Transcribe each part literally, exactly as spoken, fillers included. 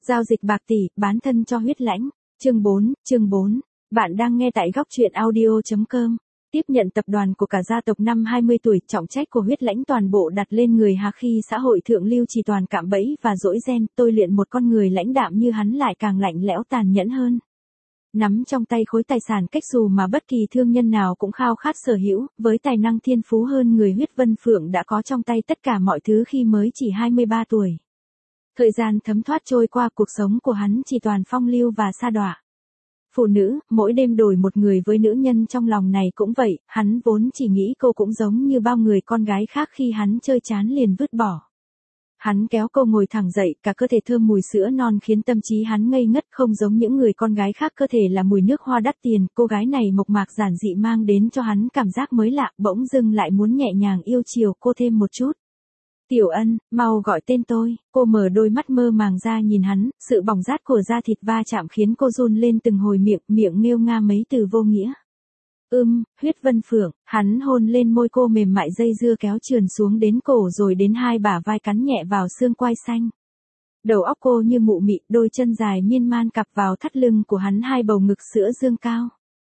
Giao dịch bạc tỷ, bán thân cho huyết lãnh. Chương bốn, chương bốn. Bạn đang nghe tại góc truyện audio chấm com. Tiếp nhận tập đoàn của cả gia tộc năm hai mươi tuổi, trọng trách của huyết lãnh toàn bộ đặt lên người Hà khi xã hội thượng lưu chỉ toàn cạm bẫy và dỗi ren, tôi luyện một con người lãnh đạm như hắn lại càng lạnh lẽo tàn nhẫn hơn. Nắm trong tay khối tài sản cách dù mà bất kỳ thương nhân nào cũng khao khát sở hữu, với tài năng thiên phú hơn người huyết Vân Phượng đã có trong tay tất cả mọi thứ khi mới chỉ hai mươi ba tuổi. Thời gian thấm thoát trôi qua, cuộc sống của hắn chỉ toàn phong lưu và sa đọa. Phụ nữ, mỗi đêm đổi một người với nữ nhân trong lòng này cũng vậy, hắn vốn chỉ nghĩ cô cũng giống như bao người con gái khác khi hắn chơi chán liền vứt bỏ. Hắn kéo cô ngồi thẳng dậy, cả cơ thể thơm mùi sữa non khiến tâm trí hắn ngây ngất, không giống những người con gái khác cơ thể là mùi nước hoa đắt tiền, cô gái này mộc mạc giản dị mang đến cho hắn cảm giác mới lạ, bỗng dưng lại muốn nhẹ nhàng yêu chiều cô thêm một chút. Tiểu Ân, mau gọi tên tôi. Cô mở đôi mắt mơ màng ra nhìn hắn, sự bỏng rát của da thịt va chạm khiến cô run lên từng hồi, miệng, miệng nghêu nga mấy từ vô nghĩa. Ưm, huyết Vân Phượng, hắn hôn lên môi cô mềm mại, dây dưa kéo trườn xuống đến cổ rồi đến hai bả vai, cắn nhẹ vào xương quai xanh. Đầu óc cô như mụ mị, đôi chân dài miên man cặp vào thắt lưng của hắn, hai bầu ngực sữa dương cao.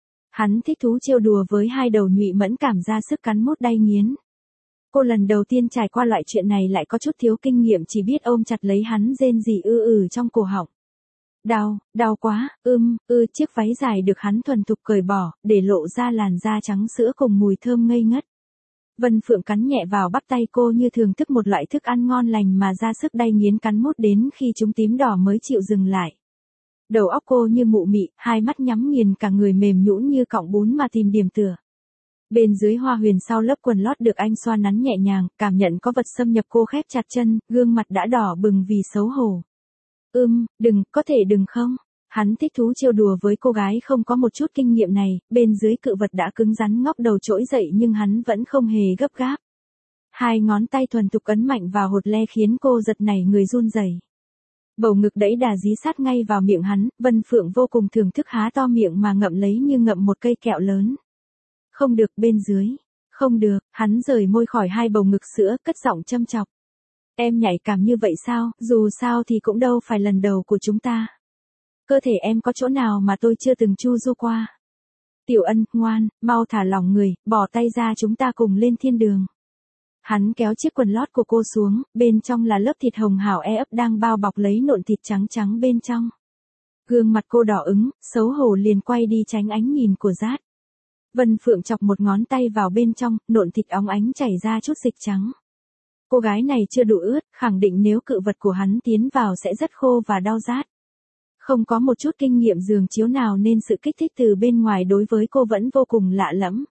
Hắn thích thú trêu đùa với hai đầu nhụy mẫn cảm ra sức cắn mút đay nghiến. Cô lần đầu tiên trải qua loại chuyện này lại có chút thiếu kinh nghiệm, chỉ biết ôm chặt lấy hắn rên rỉ ư ử trong cổ họng. Đau, đau quá, ưm, ư chiếc váy dài được hắn thuần thục cởi bỏ, để lộ ra làn da trắng sữa cùng mùi thơm ngây ngất. Vân Phượng cắn nhẹ vào bắp tay cô như thưởng thức một loại thức ăn ngon lành mà ra sức đay nghiến cắn mút đến khi chúng tím đỏ mới chịu dừng lại. Đầu óc cô như mụ mị, hai mắt nhắm nghiền, cả người mềm nhũn như cọng bún mà tìm điểm tựa. Bên dưới hoa huyền sau lớp quần lót được anh xoa nắn nhẹ nhàng, cảm nhận có vật xâm nhập, cô khép chặt chân, gương mặt đã đỏ bừng vì xấu hổ. Ưm, đừng, có thể đừng không? Hắn thích thú trêu đùa với cô gái không có một chút kinh nghiệm này, bên dưới cự vật đã cứng rắn ngóc đầu trỗi dậy nhưng hắn vẫn không hề gấp gáp. Hai ngón tay thuần thục ấn mạnh vào hột le khiến cô giật nảy người run rẩy. Bầu ngực đẫy đà dí sát ngay vào miệng hắn, Vân Phượng vô cùng thưởng thức há to miệng mà ngậm lấy như ngậm một cây kẹo lớn. Không được, bên dưới. Không được, hắn rời môi khỏi hai bầu ngực sữa, cất giọng châm chọc. Em nhạy cảm như vậy sao, dù sao thì cũng đâu phải lần đầu của chúng ta. Cơ thể em có chỗ nào mà tôi chưa từng chu du qua. Tiểu Ân, ngoan, mau thả lỏng người, bỏ tay ra, chúng ta cùng lên thiên đường. Hắn kéo chiếc quần lót của cô xuống, bên trong là lớp thịt hồng hào e ấp đang bao bọc lấy nộn thịt trắng trắng bên trong. Gương mặt cô đỏ ứng, xấu hổ liền quay đi tránh ánh nhìn của Dát. Vân Phượng chọc một ngón tay vào bên trong, nộn thịt óng ánh chảy ra chút dịch trắng. Cô gái này chưa đủ ướt, khẳng định nếu cự vật của hắn tiến vào sẽ rất khô và đau rát. Không có một chút kinh nghiệm giường chiếu nào nên sự kích thích từ bên ngoài đối với cô vẫn vô cùng lạ lẫm.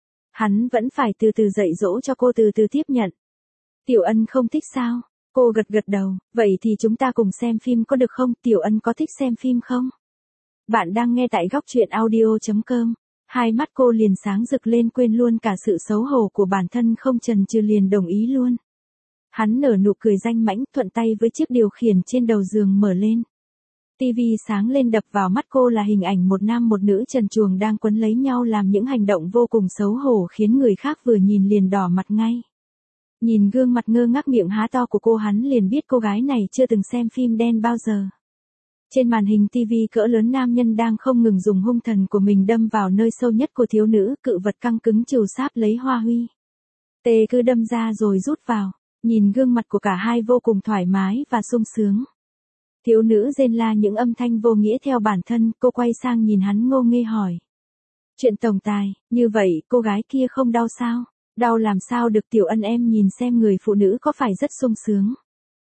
Hắn vẫn phải từ từ dạy dỗ cho cô từ từ tiếp nhận. Tiểu Ân không thích sao? Cô gật gật đầu, vậy thì chúng ta cùng xem phim có được không? Tiểu Ân có thích xem phim không? Bạn đang nghe tại góc truyện audio chấm com. Hai mắt cô liền sáng rực lên, quên luôn cả sự xấu hổ của bản thân, không chần chừ liền đồng ý luôn. Hắn nở nụ cười danh mãnh, thuận tay với chiếc điều khiển trên đầu giường mở lên. Tivi sáng lên, đập vào mắt cô là hình ảnh một nam một nữ trần truồng đang quấn lấy nhau làm những hành động vô cùng xấu hổ khiến người khác vừa nhìn liền đỏ mặt ngay. Nhìn gương mặt ngơ ngác miệng há to của cô, hắn liền biết cô gái này chưa từng xem phim đen bao giờ. Trên màn hình tivi cỡ lớn, nam nhân đang không ngừng dùng hung thần của mình đâm vào nơi sâu nhất của thiếu nữ, cự vật căng cứng trừu sáp lấy Hoa Huy. Tê cứ đâm ra rồi rút vào, nhìn gương mặt của cả hai vô cùng thoải mái và sung sướng. Thiếu nữ rên la những âm thanh vô nghĩa theo bản thân, cô quay sang nhìn hắn ngô nghê hỏi. Chuyện tổng tài, như vậy cô gái kia không đau sao? Đau làm sao được Tiểu Ân, em nhìn xem người phụ nữ có phải rất sung sướng.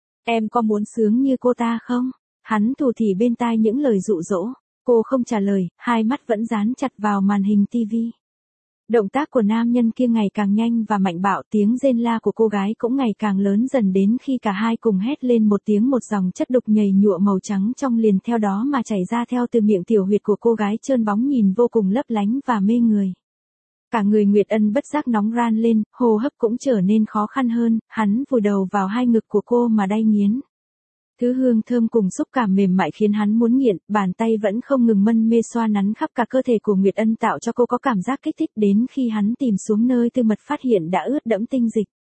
Em có muốn sướng như cô ta không? Hắn thủ thỉ bên tai những lời dụ dỗ. Cô không trả lời, hai mắt vẫn dán chặt vào màn hình tivi. Động tác của nam nhân kia ngày càng nhanh và mạnh bạo, tiếng rên la của cô gái cũng ngày càng lớn dần đến khi cả hai cùng hét lên một tiếng, một dòng chất đục nhầy nhụa màu trắng trong liền theo đó mà chảy ra theo từ miệng tiểu huyệt của cô gái trơn bóng nhìn vô cùng lấp lánh và mê người. Cả người Nguyệt Ân bất giác nóng ran lên, hô hấp cũng trở nên khó khăn hơn, hắn vùi đầu vào hai ngực của cô mà đay nghiến. Thứ hương thơm cùng xúc cảm mềm mại khiến hắn muốn nghiện, bàn tay vẫn không ngừng mân mê xoa nắn khắp cả cơ thể của Nguyệt Ân, tạo cho cô có cảm giác kích thích, đến khi hắn tìm xuống nơi tư mật phát hiện đã ướt đẫm tinh dịch.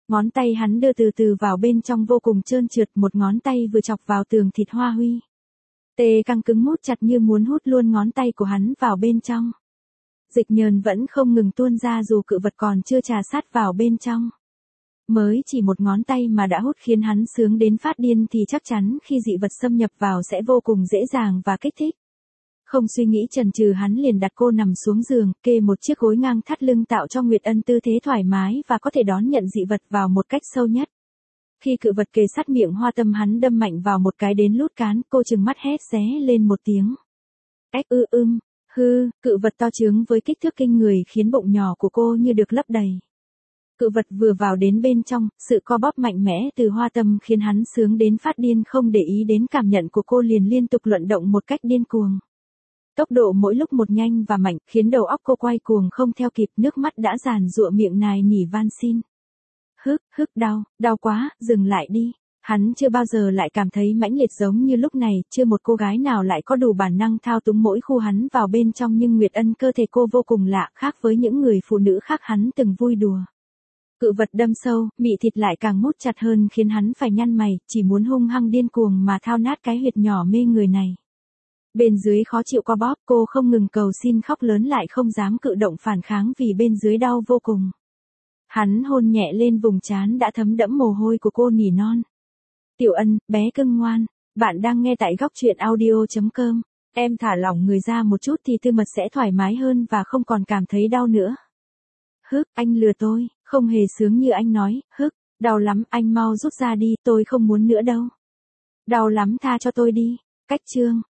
Ngón tay hắn đưa từ từ vào bên trong vô cùng trơn trượt, một ngón tay vừa chọc vào tường thịt hoa huy. Tê căng cứng mút chặt như muốn hút luôn ngón tay của hắn vào bên trong. Dịch nhờn vẫn không ngừng tuôn ra dù cự vật còn chưa trà sát vào bên trong. Mới chỉ một ngón tay mà đã hút khiến hắn sướng đến phát điên thì chắc chắn khi dị vật xâm nhập vào sẽ vô cùng dễ dàng và kích thích. Không suy nghĩ chần chừ hắn liền đặt cô nằm xuống giường, kê một chiếc gối ngang thắt lưng tạo cho Nguyệt Ân tư thế thoải mái và có thể đón nhận dị vật vào một cách sâu nhất. Khi cự vật kề sát miệng Hoa Tâm hắn đâm mạnh vào một cái đến lút cán, cô trừng mắt hét ré lên một tiếng. Ếch ư ưm, hư, cự vật to trướng với kích thước kinh người khiến bụng nhỏ của cô như được lấp đầy. Cự vật vừa vào đến bên trong, sự co bóp mạnh mẽ từ Hoa Tâm khiến hắn sướng đến phát điên, không để ý đến cảm nhận của cô liền liên tục luận động một cách điên cuồng. Tốc độ mỗi lúc một nhanh và mạnh, khiến đầu óc cô quay cuồng không theo kịp, nước mắt đã giàn giụa miệng nài nỉ van xin. Hức, hức đau, đau quá, dừng lại đi. Hắn chưa bao giờ lại cảm thấy mãnh liệt giống như lúc này, chưa một cô gái nào lại có đủ bản năng thao túng mỗi khu hắn vào bên trong, nhưng Nguyệt Ân cơ thể cô vô cùng lạ, khác với những người phụ nữ khác hắn từng vui đùa. Cự vật đâm sâu, mị thịt lại càng mút chặt hơn khiến hắn phải nhăn mày, chỉ muốn hung hăng điên cuồng mà thao nát cái huyệt nhỏ mê người này. Bên dưới khó chịu co bóp, cô không ngừng cầu xin khóc lớn lại không dám cự động phản kháng vì bên dưới đau vô cùng. Hắn hôn nhẹ lên vùng trán đã thấm đẫm mồ hôi của cô, nỉ non. Tiểu Ân, bé cưng ngoan, bạn đang nghe tại góc truyện audio chấm com. Em thả lỏng người ra một chút thì tư mật sẽ thoải mái hơn và không còn cảm thấy đau nữa. Hức, anh lừa tôi, không hề sướng như anh nói, hức, đau lắm, anh mau rút ra đi, tôi không muốn nữa đâu. Đau lắm, tha cho tôi đi. Cách chương.